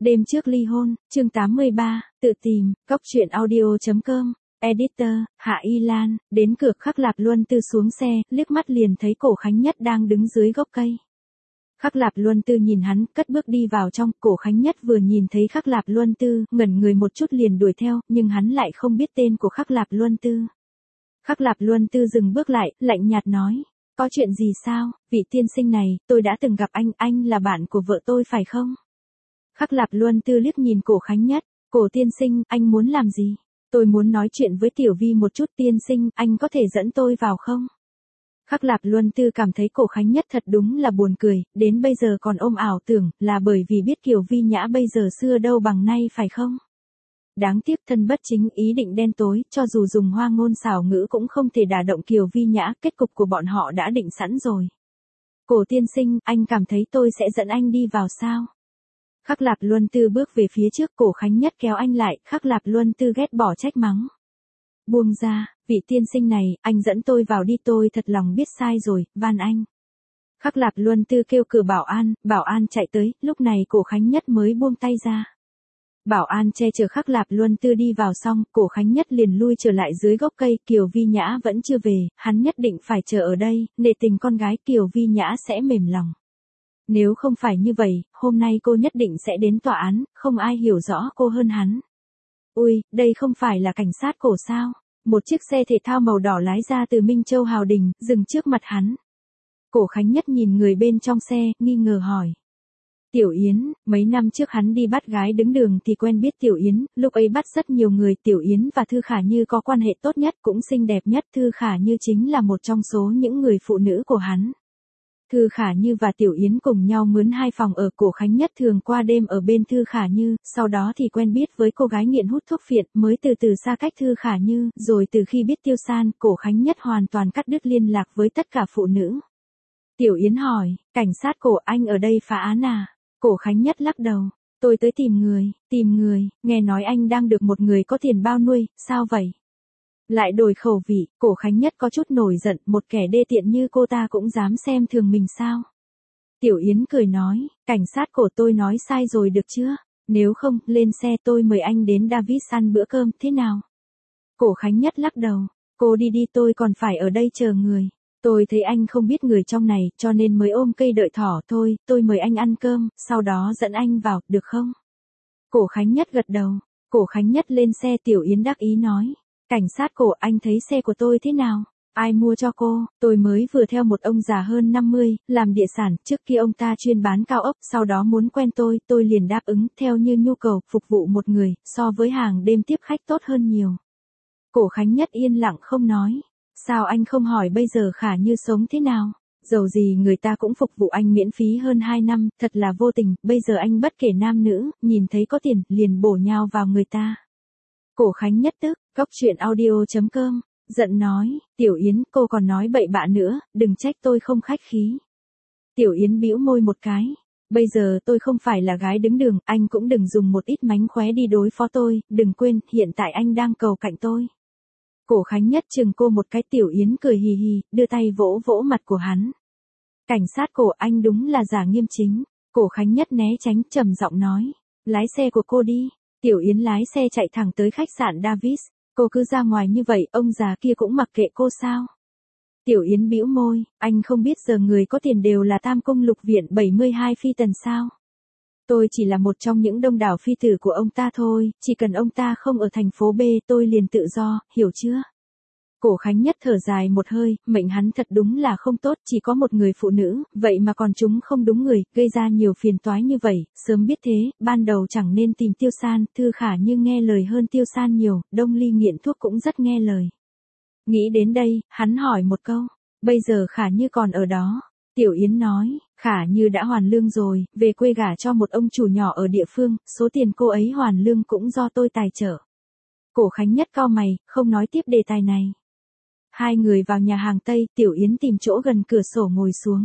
Đêm trước ly hôn, chương 83, tự tìm, Cóc truyện audio.com, editor, Hạ Y Lan, đến cửa Khắc Lạp Luân Tư xuống xe, liếc mắt liền thấy Cổ Khánh Nhất đang đứng dưới gốc cây. Khắc Lạp Luân Tư nhìn hắn, cất bước đi vào trong, Cổ Khánh Nhất vừa nhìn thấy Khắc Lạp Luân Tư, ngẩn người một chút liền đuổi theo, nhưng hắn lại không biết tên của Khắc Lạp Luân Tư. Khắc Lạp Luân Tư dừng bước lại, lạnh nhạt nói, có chuyện gì sao, vị tiên sinh này, tôi đã từng gặp anh là bạn của vợ tôi phải không? Khắc Lạp Luân Tư liếc nhìn Cổ Khánh Nhất, Cổ tiên sinh, anh muốn làm gì? Tôi muốn nói chuyện với Tiểu Vi một chút tiên sinh, anh có thể dẫn tôi vào không? Khắc Lạp Luân Tư cảm thấy Cổ Khánh Nhất thật đúng là buồn cười, đến bây giờ còn ôm ảo tưởng, là bởi vì biết Kiều Vi Nhã bây giờ xưa đâu bằng nay phải không? Đáng tiếc thân bất chính ý định đen tối, cho dù dùng hoa ngôn xảo ngữ cũng không thể đả động Kiều Vi Nhã, kết cục của bọn họ đã định sẵn rồi. Cổ tiên sinh, anh cảm thấy tôi sẽ dẫn anh đi vào sao? Khắc Lạp Luân Tư bước về phía trước, Cổ Khánh Nhất kéo anh lại, Khắc Lạp Luân Tư ghét bỏ trách mắng. Buông ra, vị tiên sinh này, anh dẫn tôi vào đi, tôi thật lòng biết sai rồi, van anh. Khắc Lạp Luân Tư kêu cửa bảo an chạy tới, lúc này Cổ Khánh Nhất mới buông tay ra. Bảo an che chở Khắc Lạp Luân Tư đi vào xong, Cổ Khánh Nhất liền lui trở lại dưới gốc cây, Kiều Vi Nhã vẫn chưa về, hắn nhất định phải chờ ở đây, nể tình con gái Kiều Vi Nhã sẽ mềm lòng. Nếu không phải như vậy, hôm nay cô nhất định sẽ đến tòa án, không ai hiểu rõ cô hơn hắn. Ui, đây không phải là cảnh sát Cổ sao? Một chiếc xe thể thao màu đỏ lái ra từ Minh Châu Hào Đình, dừng trước mặt hắn. Cổ Khánh Nhất nhìn người bên trong xe, nghi ngờ hỏi. Tiểu Yến, mấy năm trước hắn đi bắt gái đứng đường thì quen biết Tiểu Yến, lúc ấy bắt rất nhiều người, Tiểu Yến và Thư Khả Như có quan hệ tốt nhất, cũng xinh đẹp nhất, Thư Khả Như chính là một trong số những người phụ nữ của hắn. Thư Khả Như và Tiểu Yến cùng nhau mướn 2 phòng ở, Cổ Khánh Nhất thường qua đêm ở bên Thư Khả Như, sau đó thì quen biết với cô gái nghiện hút thuốc phiện, mới từ từ xa cách Thư Khả Như, rồi từ khi biết Tiêu San, Cổ Khánh Nhất hoàn toàn cắt đứt liên lạc với tất cả phụ nữ. Tiểu Yến hỏi, cảnh sát Cổ, anh ở đây phá án à? Cổ Khánh Nhất lắc đầu, tôi tới tìm người, nghe nói anh đang được một người có tiền bao nuôi, sao vậy? Lại đổi khẩu vị, Cổ Khánh Nhất có chút nổi giận, một kẻ đê tiện như cô ta cũng dám xem thường mình sao? Tiểu Yến cười nói, cảnh sát Cổ, tôi nói sai rồi được chưa? Nếu không, lên xe, tôi mời anh đến Davis ăn bữa cơm, thế nào? Cổ Khánh Nhất lắc đầu, cô đi đi, tôi còn phải ở đây chờ người. Tôi thấy anh không biết người trong này, cho nên mới ôm cây đợi thỏ thôi, tôi mời anh ăn cơm, sau đó dẫn anh vào, được không? Cổ Khánh Nhất gật đầu, Cổ Khánh Nhất lên xe, Tiểu Yến đắc ý nói. Cảnh sát Cổ, anh thấy xe của tôi thế nào? Ai mua cho cô? Tôi mới vừa theo một ông già hơn 50, làm địa sản, trước kia ông ta chuyên bán cao ốc, sau đó muốn quen tôi liền đáp ứng, theo như nhu cầu, phục vụ một người, so với hàng đêm tiếp khách tốt hơn nhiều. Cổ Khánh Nhất yên lặng không nói. Sao anh không hỏi bây giờ Khả Như sống thế nào? Dầu gì người ta cũng phục vụ anh miễn phí hơn 2 năm, thật là vô tình, bây giờ anh bất kể nam nữ, nhìn thấy có tiền, liền bổ nhào vào người ta. Cổ Khánh Nhất tức, Cóc truyện audio.com, giận nói, Tiểu Yến, cô còn nói bậy bạ nữa, đừng trách tôi không khách khí. Tiểu Yến bĩu môi một cái, bây giờ tôi không phải là gái đứng đường, anh cũng đừng dùng một ít mánh khóe đi đối phó tôi, đừng quên, hiện tại anh đang cầu cạnh tôi. Cổ Khánh Nhất chừng cô một cái, Tiểu Yến cười hì hì, đưa tay vỗ vỗ mặt của hắn. Cảnh sát Cổ, anh đúng là giả nghiêm chính. Cổ Khánh Nhất né tránh, trầm giọng nói, lái xe của cô đi. Tiểu Yến lái xe chạy thẳng tới khách sạn Davis. Cô cứ ra ngoài như vậy, ông già kia cũng mặc kệ cô sao? Tiểu Yến bĩu môi, anh không biết giờ người có tiền đều là Tam Cung Lục Viện 72 phi tần sao? Tôi chỉ là một trong những đông đảo phi tử của ông ta thôi, chỉ cần ông ta không ở thành phố B tôi liền tự do, hiểu chưa? Cổ Khánh Nhất thở dài một hơi, mệnh hắn thật đúng là không tốt, chỉ có một người phụ nữ, vậy mà còn chúng không đúng người, gây ra nhiều phiền toái như vậy, sớm biết thế, ban đầu chẳng nên tìm Tiêu San, Thư Khả Như nghe lời hơn Tiêu San nhiều, Đông Ly nghiện thuốc cũng rất nghe lời. Nghĩ đến đây, hắn hỏi một câu, bây giờ Khả Như còn ở đó? Tiểu Yến nói, Khả Như đã hoàn lương rồi, về quê gả cho một ông chủ nhỏ ở địa phương, số tiền cô ấy hoàn lương cũng do tôi tài trợ. Cổ Khánh Nhất cau mày, không nói tiếp đề tài này. Hai người vào nhà hàng Tây, Tiểu Yến tìm chỗ gần cửa sổ ngồi xuống.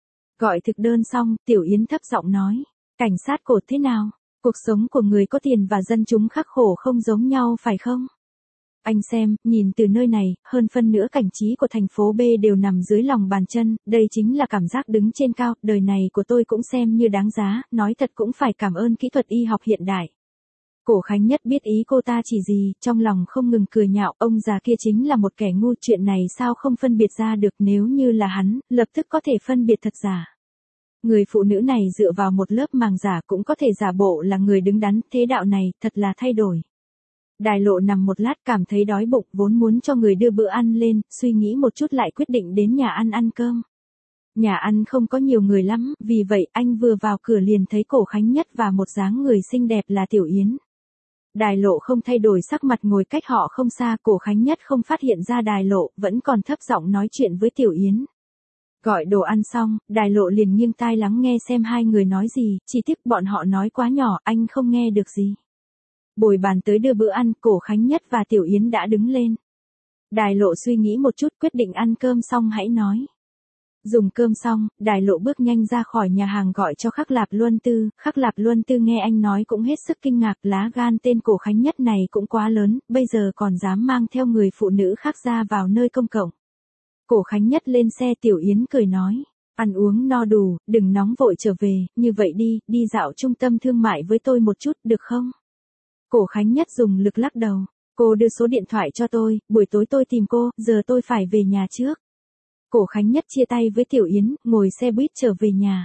Gọi thực đơn xong, Tiểu Yến thấp giọng nói, cảnh sát Cổ thế nào? Cuộc sống của người có tiền và dân chúng khắc khổ không giống nhau phải không? Anh xem, nhìn từ nơi này, hơn phân nửa cảnh trí của thành phố B đều nằm dưới lòng bàn chân, đây chính là cảm giác đứng trên cao, đời này của tôi cũng xem như đáng giá, nói thật cũng phải cảm ơn kỹ thuật y học hiện đại. Cổ Khánh Nhất biết ý cô ta chỉ gì, trong lòng không ngừng cười nhạo, ông già kia chính là một kẻ ngu, chuyện này sao không phân biệt ra được, nếu như là hắn, lập tức có thể phân biệt thật giả. Người phụ nữ này dựa vào một lớp màng giả cũng có thể giả bộ là người đứng đắn, thế đạo này, thật là thay đổi. Đài Lộ nằm một lát cảm thấy đói bụng, vốn muốn cho người đưa bữa ăn lên, suy nghĩ một chút lại quyết định đến nhà ăn ăn cơm. Nhà ăn không có nhiều người lắm, vì vậy anh vừa vào cửa liền thấy Cổ Khánh Nhất và một dáng người xinh đẹp là Tiểu Yến. Đài Lộ không thay đổi sắc mặt ngồi cách họ không xa, Cổ Khánh Nhất không phát hiện ra Đài Lộ, vẫn còn thấp giọng nói chuyện với Tiểu Yến. Gọi đồ ăn xong, Đài Lộ liền nghiêng tai lắng nghe xem hai người nói gì, chỉ tiếc bọn họ nói quá nhỏ, anh không nghe được gì. Bồi bàn tới đưa bữa ăn, Cổ Khánh Nhất và Tiểu Yến đã đứng lên. Đài Lộ suy nghĩ một chút, quyết định ăn cơm xong hãy nói. Dùng cơm xong, Đài Lộ bước nhanh ra khỏi nhà hàng gọi cho Khắc Lạp Luân Tư. Khắc Lạp Luân Tư nghe anh nói cũng hết sức kinh ngạc, lá gan tên Cổ Khánh Nhất này cũng quá lớn, bây giờ còn dám mang theo người phụ nữ khác ra vào nơi công cộng. Cổ Khánh Nhất lên xe, Tiểu Yến cười nói, ăn uống no đủ, đừng nóng vội trở về, như vậy đi dạo trung tâm thương mại với tôi một chút, được không? Cổ Khánh Nhất dùng lực lắc đầu, cô đưa số điện thoại cho tôi, buổi tối tôi tìm cô, giờ tôi phải về nhà trước. Cổ Khánh Nhất chia tay với Tiểu Yến, ngồi xe buýt trở về nhà.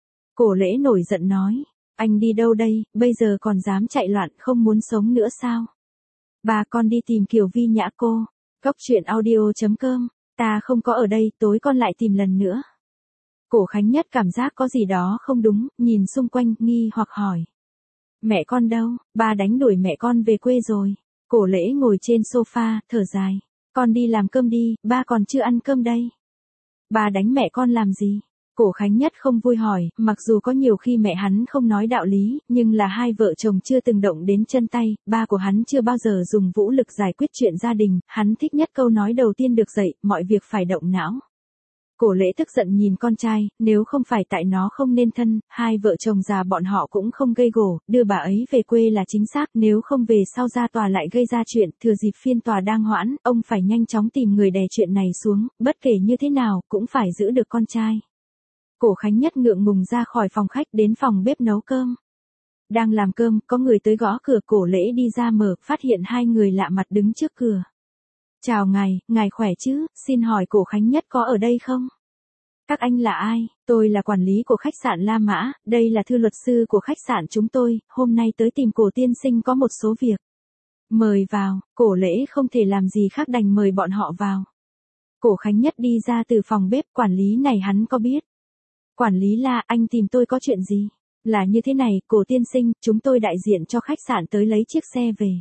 Cổ Lễ nổi giận nói, anh đi đâu đây, bây giờ còn dám chạy loạn, không muốn sống nữa sao? Bà con đi tìm Kiều Vi Nhã cô. Cóc truyện audio.com, ta không có ở đây, tối con lại tìm lần nữa. Cổ Khánh Nhất cảm giác có gì đó không đúng, nhìn xung quanh, nghi hoặc hỏi. Mẹ con đâu, ba đánh đuổi mẹ con về quê rồi. Cổ Lễ ngồi trên sofa, thở dài. Con đi làm cơm đi, ba còn chưa ăn cơm đây. Ba đánh mẹ con làm gì? Cổ Khánh Nhất không vui hỏi, mặc dù có nhiều khi mẹ hắn không nói đạo lý, nhưng là hai vợ chồng chưa từng động đến chân tay, ba của hắn chưa bao giờ dùng vũ lực giải quyết chuyện gia đình, hắn thích nhất câu nói đầu tiên được dạy, mọi việc phải động não. Cổ Lễ tức giận nhìn con trai, nếu không phải tại nó không nên thân, hai vợ chồng già bọn họ cũng không gây gổ, đưa bà ấy về quê là chính xác, nếu không về sau ra tòa lại gây ra chuyện, thừa dịp phiên tòa đang hoãn, ông phải nhanh chóng tìm người đè chuyện này xuống, bất kể như thế nào, cũng phải giữ được con trai. Cổ Khánh Nhất ngượng ngùng ra khỏi phòng khách đến phòng bếp nấu cơm. Đang làm cơm, có người tới gõ cửa, Cổ Lễ đi ra mở, phát hiện hai người lạ mặt đứng trước cửa. Chào ngài khỏe chứ, xin hỏi Cổ Khánh Nhất có ở đây không? Các anh là ai? Tôi là quản lý của khách sạn La Mã, đây là thư luật sư của khách sạn chúng tôi, hôm nay tới tìm Cổ tiên sinh có một số việc. Mời vào, Cổ Lễ không thể làm gì khác đành mời bọn họ vào. Cổ Khánh Nhất đi ra từ phòng bếp, quản lý này hắn có biết. Quản lý La, anh tìm tôi có chuyện gì? Là như thế này, Cổ tiên sinh, chúng tôi đại diện cho khách sạn tới lấy chiếc xe về.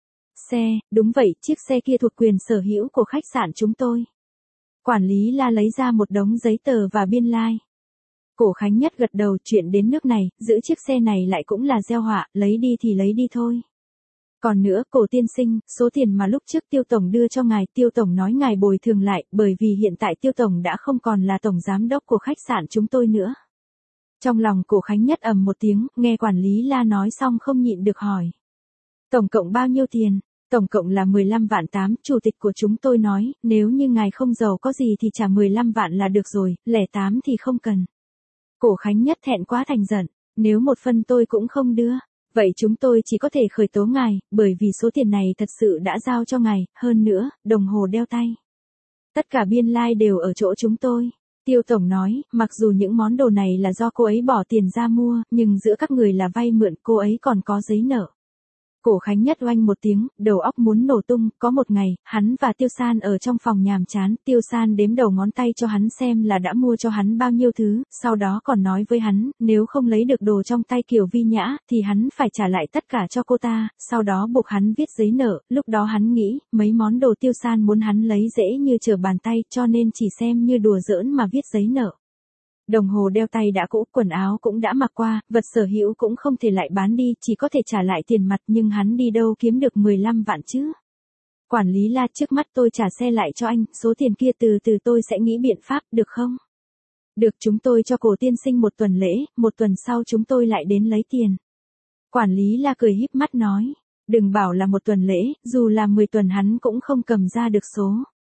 Xe, đúng vậy, chiếc xe kia thuộc quyền sở hữu của khách sạn chúng tôi. Quản lý La lấy ra một đống giấy tờ và biên lai. Cổ Khánh Nhất gật đầu, chuyện đến nước này, giữ chiếc xe này lại cũng là gieo họa, lấy đi thì lấy đi thôi. Còn nữa, Cổ tiên sinh, số tiền mà lúc trước Tiêu Tổng đưa cho ngài, Tiêu Tổng nói ngài bồi thường lại, bởi vì hiện tại Tiêu Tổng đã không còn là Tổng Giám đốc của khách sạn chúng tôi nữa. Trong lòng Cổ Khánh Nhất ầm một tiếng, nghe quản lý La nói xong không nhịn được hỏi. Tổng cộng bao nhiêu tiền? Tổng cộng là 15 vạn 8, chủ tịch của chúng tôi nói, nếu như ngài không giàu có gì thì trả 15 vạn là được rồi, lẻ 8 thì không cần. Cổ Khánh Nhất thẹn quá thành giận, nếu một phân tôi cũng không đưa, vậy chúng tôi chỉ có thể khởi tố ngài, bởi vì số tiền này thật sự đã giao cho ngài, hơn nữa, đồng hồ đeo tay. Tất cả biên lai đều ở chỗ chúng tôi. Tiêu Tổng nói, mặc dù những món đồ này là do cô ấy bỏ tiền ra mua, nhưng giữa các người là vay mượn, cô ấy còn có giấy nợ. Cổ Khánh Nhất oanh một tiếng, đầu óc muốn nổ tung, có một ngày, hắn và Tiêu San ở trong phòng nhàm chán, Tiêu San đếm đầu ngón tay cho hắn xem là đã mua cho hắn bao nhiêu thứ, sau đó còn nói với hắn, nếu không lấy được đồ trong tay Kiều Vi Nhã, thì hắn phải trả lại tất cả cho cô ta, sau đó buộc hắn viết giấy nợ, lúc đó hắn nghĩ, mấy món đồ Tiêu San muốn hắn lấy dễ như trở bàn tay, cho nên chỉ xem như đùa giỡn mà viết giấy nợ. Đồng hồ đeo tay đã cũ, quần áo cũng đã mặc qua, vật sở hữu cũng không thể lại bán đi, chỉ có thể trả lại tiền mặt, nhưng hắn đi đâu kiếm được 15 vạn chứ? Quản lý La, trước mắt tôi trả xe lại cho anh, số tiền kia từ từ tôi sẽ nghĩ biện pháp, được không? Được, chúng tôi cho Cổ tiên sinh một tuần lễ, một tuần sau chúng tôi lại đến lấy tiền. Quản lý La cười híp mắt nói, Đừng bảo là một tuần lễ, dù là 10 tuần hắn cũng không cầm ra được số.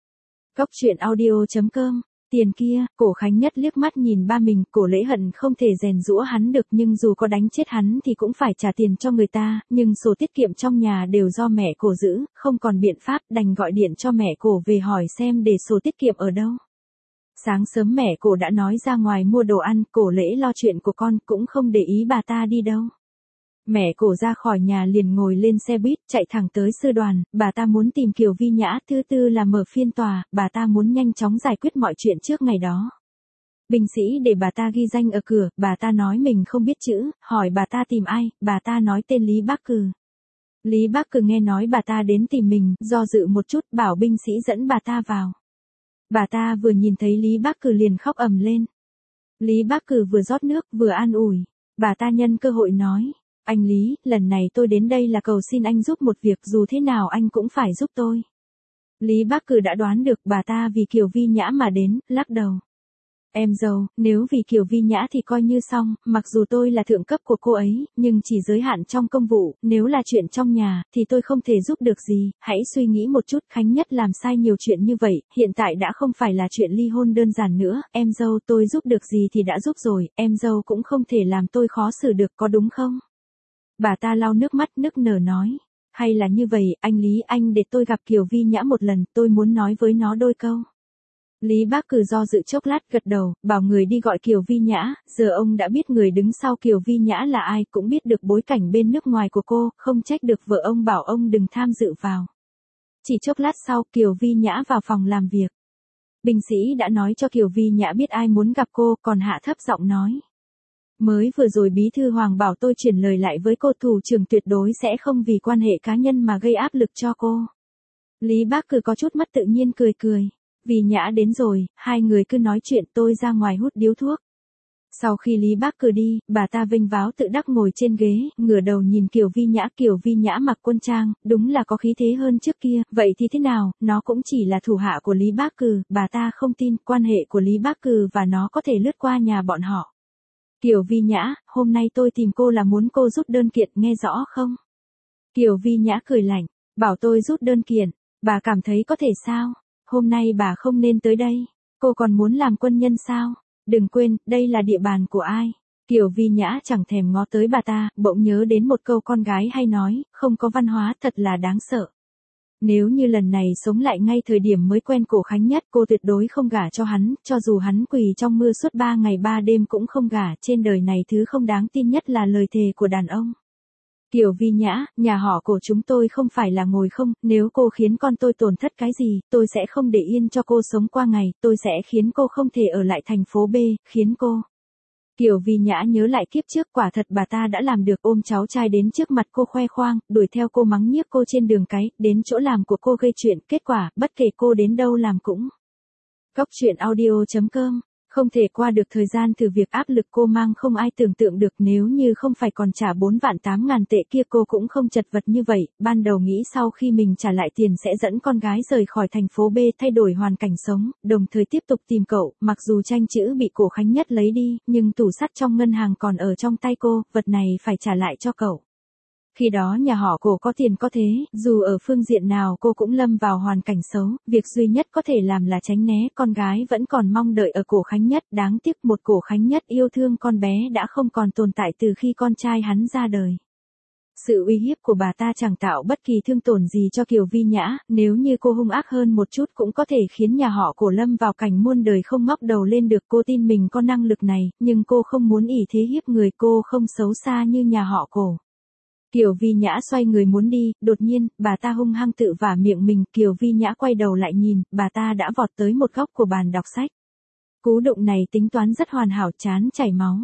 Cốc truyện audio.com. Tiền kia, Cổ Khánh Nhất liếc mắt nhìn ba mình, Cổ Lễ hận không thể rèn giũa hắn được, nhưng dù có đánh chết hắn thì cũng phải trả tiền cho người ta, nhưng sổ tiết kiệm trong nhà đều do mẹ Cổ giữ, không còn biện pháp, đành gọi điện cho mẹ Cổ về hỏi xem để sổ tiết kiệm ở đâu. Sáng sớm mẹ Cổ đã nói ra ngoài mua đồ ăn, Cổ Lễ lo chuyện của con, cũng không để ý bà ta đi đâu. Mẹ Cổ ra khỏi nhà liền ngồi lên xe buýt, chạy thẳng tới sư đoàn, bà ta muốn tìm Kiều Vi Nhã, thứ tư là mở phiên tòa, bà ta muốn nhanh chóng giải quyết mọi chuyện trước ngày đó. Binh sĩ để bà ta ghi danh ở cửa, bà ta nói mình không biết chữ, hỏi bà ta tìm ai, bà ta nói tên Lý Bác Cừ. Lý Bác Cừ nghe nói bà ta đến tìm mình, do dự một chút, bảo binh sĩ dẫn bà ta vào. Bà ta vừa nhìn thấy Lý Bác Cừ liền khóc ầm lên. Lý Bác Cừ vừa rót nước, vừa an ủi. Bà ta nhân cơ hội nói. Anh Lý, lần này tôi đến đây là cầu xin anh giúp một việc, dù thế nào anh cũng phải giúp tôi. Lý Bác Cừ đã đoán được bà ta vì Kiều Vi Nhã mà đến, lắc đầu. Em dâu, nếu vì Kiều Vi Nhã thì coi như xong, mặc dù tôi là thượng cấp của cô ấy, nhưng chỉ giới hạn trong công vụ, nếu là chuyện trong nhà, thì tôi không thể giúp được gì, hãy suy nghĩ một chút, Khánh Nhất làm sai nhiều chuyện như vậy, hiện tại đã không phải là chuyện ly hôn đơn giản nữa, em dâu tôi giúp được gì thì đã giúp rồi, em dâu cũng không thể làm tôi khó xử được, có đúng không? Bà ta lau nước mắt nức nở nói. Hay là như vậy, anh Lý, anh để tôi gặp Kiều Vi Nhã một lần, tôi muốn nói với nó đôi câu. Lý Bác Cừ do dự chốc lát gật đầu, bảo người đi gọi Kiều Vi Nhã, giờ ông đã biết người đứng sau Kiều Vi Nhã là ai, cũng biết được bối cảnh bên nước ngoài của cô, không trách được vợ ông bảo ông đừng tham dự vào. Chỉ chốc lát sau, Kiều Vi Nhã vào phòng làm việc. Binh sĩ đã nói cho Kiều Vi Nhã biết ai muốn gặp cô, còn hạ thấp giọng nói. Mới vừa rồi bí thư Hoàng bảo tôi chuyển lời lại với cô, thủ trưởng tuyệt đối sẽ không vì quan hệ cá nhân mà gây áp lực cho cô. Lý Bác Cừ có chút mất tự nhiên cười cười. Vì Nhã đến rồi, hai người cứ nói chuyện, tôi ra ngoài hút điếu thuốc. Sau khi Lý Bác Cừ đi, bà ta vênh váo tự đắc ngồi trên ghế, ngửa đầu nhìn Kiều Vi Nhã mặc quân trang, đúng là có khí thế hơn trước kia, vậy thì thế nào, nó cũng chỉ là thủ hạ của Lý Bác Cừ, bà ta không tin quan hệ của Lý Bác Cừ và nó có thể lướt qua nhà bọn họ. Kiều Vi Nhã, hôm nay tôi tìm cô là muốn cô rút đơn kiện, nghe rõ không? Kiều Vi Nhã cười lạnh, bảo tôi rút đơn kiện, bà cảm thấy có thể sao? Hôm nay bà không nên tới đây, cô còn muốn làm quân nhân sao? Đừng quên, đây là địa bàn của ai? Kiều Vi Nhã chẳng thèm ngó tới bà ta, bỗng nhớ đến một câu con gái hay nói, không có văn hóa thật là đáng sợ. Nếu như lần này sống lại ngay thời điểm mới quen Cổ Khánh Nhất, cô tuyệt đối không gả cho hắn, cho dù hắn quỳ trong mưa suốt 3 ngày 3 đêm cũng không gả, trên đời này thứ không đáng tin nhất là lời thề của đàn ông. Kiều Vi Nhã, nhà họ Cổ chúng tôi không phải là ngồi không, nếu cô khiến con tôi tổn thất cái gì, tôi sẽ không để yên cho cô sống qua ngày, tôi sẽ khiến cô không thể ở lại thành phố B, khiến cô. Kiều Vi Nhã nhớ lại kiếp trước, quả thật bà ta đã làm được, ôm cháu trai đến trước mặt cô khoe khoang, đuổi theo cô mắng nhiếc cô trên đường cái, đến chỗ làm của cô gây chuyện, kết quả, bất kể cô đến đâu làm cũng. Cốc truyện audio.com. Không thể qua được thời gian thử việc, áp lực cô mang không ai tưởng tượng được, nếu như không phải còn trả 4.800.000 tệ kia cô cũng không chật vật như vậy, ban đầu nghĩ sau khi mình trả lại tiền sẽ dẫn con gái rời khỏi thành phố B, thay đổi hoàn cảnh sống, đồng thời tiếp tục tìm cậu, mặc dù tranh chữ bị Cổ Khánh Nhất lấy đi, nhưng tủ sắt trong ngân hàng còn ở trong tay cô, vật này phải trả lại cho cậu. Khi đó nhà họ Cổ có tiền có thế, dù ở phương diện nào cô cũng lâm vào hoàn cảnh xấu, việc duy nhất có thể làm là tránh né, con gái vẫn còn mong đợi ở Cổ Khánh Nhất, đáng tiếc một Cổ Khánh Nhất yêu thương con bé đã không còn tồn tại từ khi con trai hắn ra đời. Sự uy hiếp của bà ta chẳng tạo bất kỳ thương tổn gì cho Kiều Vi Nhã, nếu như cô hung ác hơn một chút cũng có thể khiến nhà họ Cổ lâm vào cảnh muôn đời không ngóc đầu lên được, cô tin mình có năng lực này, nhưng cô không muốn ỷ thế hiếp người, cô không xấu xa như nhà họ Cổ. Kiều Vi Nhã xoay người muốn đi, đột nhiên, bà ta hung hăng tự vả miệng mình, Kiều Vi Nhã quay đầu lại nhìn, bà ta đã vọt tới một góc của bàn đọc sách. Cú đụng này tính toán rất hoàn hảo, chán chảy máu.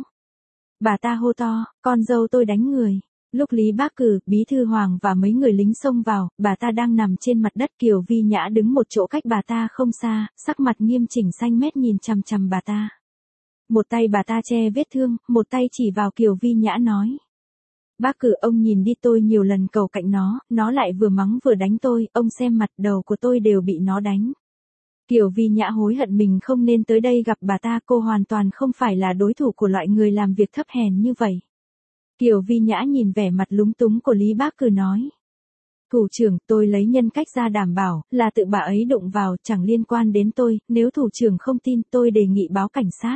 Bà ta hô to, con dâu tôi đánh người. Lúc Lý Bác Cừ, bí thư Hoàng và mấy người lính xông vào, bà ta đang nằm trên mặt đất, Kiều Vi Nhã đứng một chỗ cách bà ta không xa, sắc mặt nghiêm chỉnh xanh mét nhìn chằm chằm bà ta. Một tay bà ta che vết thương, một tay chỉ vào Kiều Vi Nhã nói. Bác Cừ, ông nhìn đi, tôi nhiều lần cầu cạnh nó lại vừa mắng vừa đánh tôi, ông xem mặt đầu của tôi đều bị nó đánh. Kiều Vi Nhã hối hận mình không nên tới đây gặp bà ta, cô hoàn toàn không phải là đối thủ của loại người làm việc thấp hèn như vậy. Kiều Vi Nhã nhìn vẻ mặt lúng túng của Lý Bác Cừ nói. Thủ trưởng, tôi lấy nhân cách ra đảm bảo, là tự bà ấy đụng vào, chẳng liên quan đến tôi, nếu thủ trưởng không tin tôi đề nghị báo cảnh sát.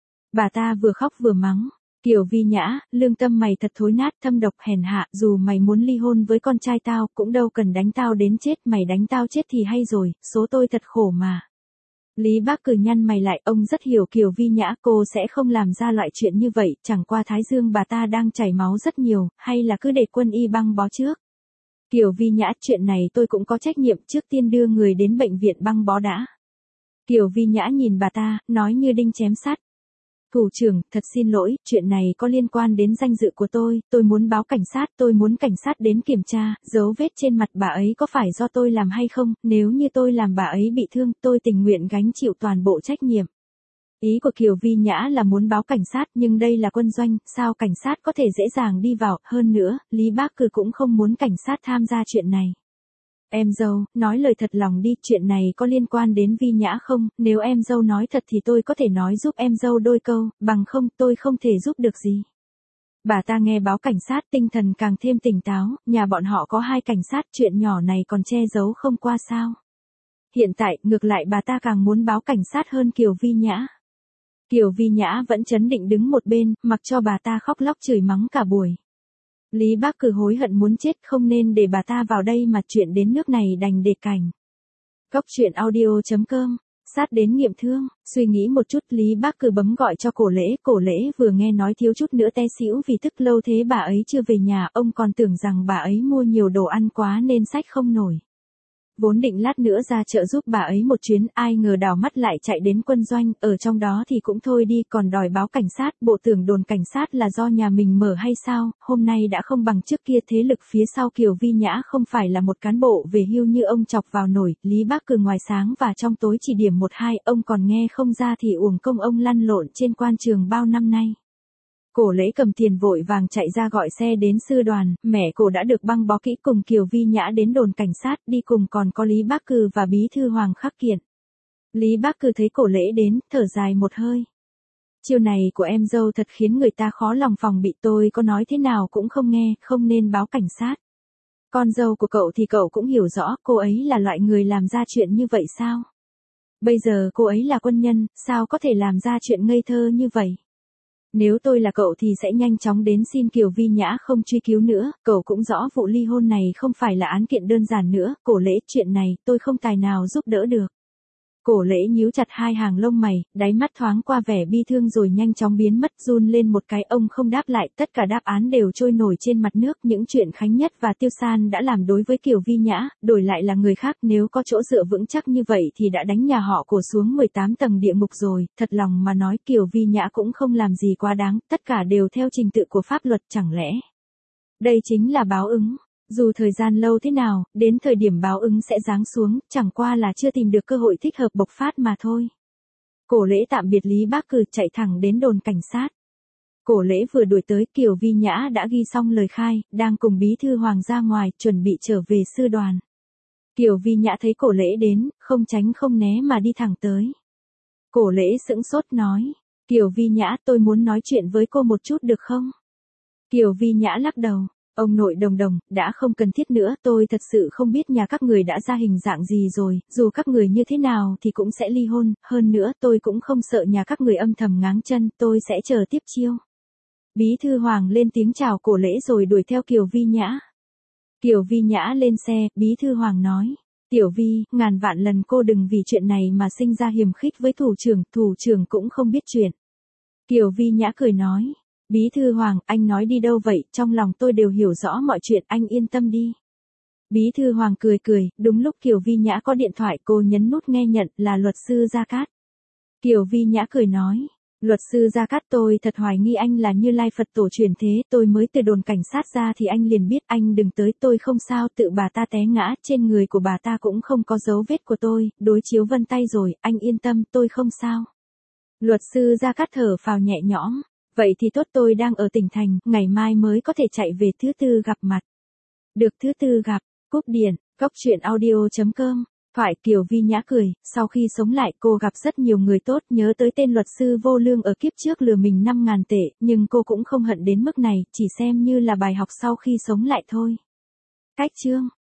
Bà ta vừa khóc vừa mắng. Kiều Vi Nhã, lương tâm mày thật thối nát, thâm độc hèn hạ, dù mày muốn ly hôn với con trai tao, cũng đâu cần đánh tao đến chết, mày đánh tao chết thì hay rồi, số tôi thật khổ mà. Lý Bác Cử nhăn mày lại, ông rất hiểu Kiều Vi Nhã, cô sẽ không làm ra loại chuyện như vậy, chẳng qua thái dương bà ta đang chảy máu rất nhiều, hay là cứ để quân y băng bó trước. Kiều Vi Nhã, chuyện này tôi cũng có trách nhiệm, trước tiên đưa người đến bệnh viện băng bó đã. Kiều Vi Nhã nhìn bà ta, nói như đinh chém sắt. Thủ trưởng, thật xin lỗi, chuyện này có liên quan đến danh dự của tôi muốn báo cảnh sát, tôi muốn cảnh sát đến kiểm tra, dấu vết trên mặt bà ấy có phải do tôi làm hay không, nếu như tôi làm bà ấy bị thương, tôi tình nguyện gánh chịu toàn bộ trách nhiệm. Ý của Kiều Vi Nhã là muốn báo cảnh sát, nhưng đây là quân doanh, sao cảnh sát có thể dễ dàng đi vào, hơn nữa, Lý Bác Cử cũng không muốn cảnh sát tham gia chuyện này. Em dâu, nói lời thật lòng đi, chuyện này có liên quan đến Vi Nhã không, nếu em dâu nói thật thì tôi có thể nói giúp em dâu đôi câu, bằng không tôi không thể giúp được gì. Bà ta nghe báo cảnh sát tinh thần càng thêm tỉnh táo, nhà bọn họ có 2 cảnh sát, chuyện nhỏ này còn che giấu không qua sao. Hiện tại, ngược lại bà ta càng muốn báo cảnh sát hơn Kiều Vi Nhã. Kiều Vi Nhã vẫn trấn định đứng một bên, mặc cho bà ta khóc lóc chửi mắng cả buổi. Lý Bác Cử hối hận muốn chết, không nên để bà ta vào đây mà chuyện đến nước này đành để cảnh. Góc truyện audio.com, sát đến nghiệm thương, suy nghĩ một chút Lý Bác Cử bấm gọi cho Cổ Lễ vừa nghe nói thiếu chút nữa té xỉu vì tức lâu thế bà ấy chưa về nhà, ông còn tưởng rằng bà ấy mua nhiều đồ ăn quá nên xách không nổi. Vốn định lát nữa ra chợ giúp bà ấy một chuyến, ai ngờ đảo mắt lại chạy đến quân doanh, ở trong đó thì cũng thôi đi, còn đòi báo cảnh sát, bộ tưởng đồn cảnh sát là do nhà mình mở hay sao, hôm nay đã không bằng trước kia, thế lực phía sau Kiều Vi Nhã không phải là một cán bộ về hưu như ông chọc vào nổi, Lý Bác Cử ngoài sáng và trong tối chỉ điểm 1-2, ông còn nghe không ra thì uổng công ông lăn lộn trên quan trường bao năm nay. Cổ Lễ cầm tiền vội vàng chạy ra gọi xe đến sư đoàn, mẹ cổ đã được băng bó kỹ, cùng Kiều Vi Nhã đến đồn cảnh sát, đi cùng còn có Lý Bác Cử và bí thư Hoàng Khắc Kiện. Lý Bác Cử thấy Cổ Lễ đến, thở dài một hơi. Chiêu này của em dâu thật khiến người ta khó lòng phòng bị, tôi có nói thế nào cũng không nghe, không nên báo cảnh sát. Con dâu của cậu thì cậu cũng hiểu rõ, cô ấy là loại người làm ra chuyện như vậy sao? Bây giờ cô ấy là quân nhân, sao có thể làm ra chuyện ngây thơ như vậy? Nếu tôi là cậu thì sẽ nhanh chóng đến xin Kiều Vi Nhã không truy cứu nữa, cậu cũng rõ vụ ly hôn này không phải là án kiện đơn giản nữa, Cổ Lễ, chuyện này tôi không tài nào giúp đỡ được. Cổ Lễ nhíu chặt 2 hàng lông mày, đáy mắt thoáng qua vẻ bi thương rồi nhanh chóng biến mất, run lên một cái, ông không đáp lại, tất cả đáp án đều trôi nổi trên mặt nước, những chuyện Khánh Nhất và Tiêu San đã làm đối với Kiều Vi Nhã, đổi lại là người khác, nếu có chỗ dựa vững chắc như vậy thì đã đánh nhà họ Cổ xuống 18 tầng địa ngục rồi, thật lòng mà nói Kiều Vi Nhã cũng không làm gì quá đáng, tất cả đều theo trình tự của pháp luật, chẳng lẽ đây chính là báo ứng. Dù thời gian lâu thế nào, đến thời điểm báo ứng sẽ giáng xuống, chẳng qua là chưa tìm được cơ hội thích hợp bộc phát mà thôi. Cổ Lễ tạm biệt Lý Bác Cử chạy thẳng đến đồn cảnh sát. Cổ Lễ vừa đuổi tới, Kiều Vi Nhã đã ghi xong lời khai, đang cùng bí thư Hoàng ra ngoài, chuẩn bị trở về sư đoàn. Kiều Vi Nhã thấy Cổ Lễ đến, không tránh không né mà đi thẳng tới. Cổ Lễ sững sốt nói, Kiều Vi Nhã, tôi muốn nói chuyện với cô một chút được không? Kiều Vi Nhã lắc đầu. Ông nội Đồng, đã không cần thiết nữa, tôi thật sự không biết nhà các người đã ra hình dạng gì rồi, dù các người như thế nào thì cũng sẽ ly hôn, hơn nữa tôi cũng không sợ nhà các người âm thầm ngáng chân, tôi sẽ chờ tiếp chiêu. Bí thư Hoàng lên tiếng chào Cổ Lễ rồi đuổi theo Kiều Vi Nhã. Kiều Vi Nhã lên xe, bí thư Hoàng nói, Tiểu Vi, ngàn vạn lần cô đừng vì chuyện này mà sinh ra hiềm khích với thủ trưởng cũng không biết chuyện. Kiều Vi Nhã cười nói. Bí thư Hoàng, anh nói đi đâu vậy, trong lòng tôi đều hiểu rõ mọi chuyện, anh yên tâm đi. Bí thư Hoàng cười, đúng lúc Kiều Vi Nhã có điện thoại, cô nhấn nút nghe nhận, là luật sư Gia Cát. Kiều Vi Nhã cười nói, luật sư Gia Cát, tôi thật hoài nghi anh là Như Lai Phật tổ truyền thế, tôi mới từ đồn cảnh sát ra thì anh liền biết, anh đừng tới, tôi không sao, tự bà ta té ngã, trên người của bà ta cũng không có dấu vết của tôi, đối chiếu vân tay rồi, anh yên tâm, tôi không sao. Luật sư Gia Cát thở phào nhẹ nhõm. Vậy thì tốt, tôi đang ở tỉnh thành, ngày mai mới có thể chạy về thứ tư gặp mặt. Được, thứ tư gặp, cúp điện, góc truyện audio.com, thoại. Kiều Vi Nhã cười, sau khi sống lại cô gặp rất nhiều người tốt, nhớ tới tên luật sư vô lương ở kiếp trước lừa mình 5.000 tệ, nhưng cô cũng không hận đến mức này, chỉ xem như là bài học sau khi sống lại thôi. Cách chương